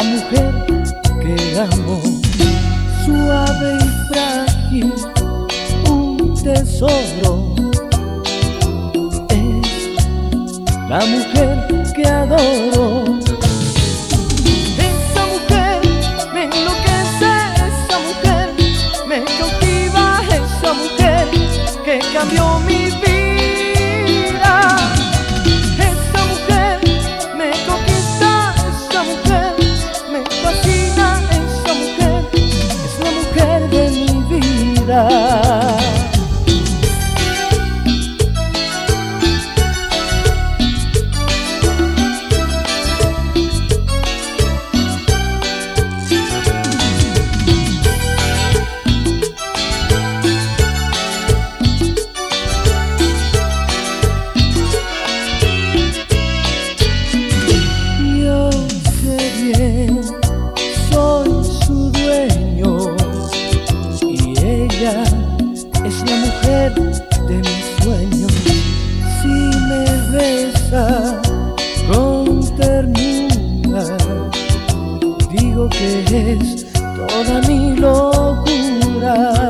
mujer que amo, suave y frágil, un tesoro. Es la mujer que adoro. Esa mujer me enloquece, esa mujer me cautiva, esa mujer que cambió mi vida. Esa mujer me conquista, esa mujer me fascina, esa mujer es la mujer de mi vida. Soy su dueño y ella es la mujer de mis sueños. Si me besa con ternura, digo que es toda mi locura.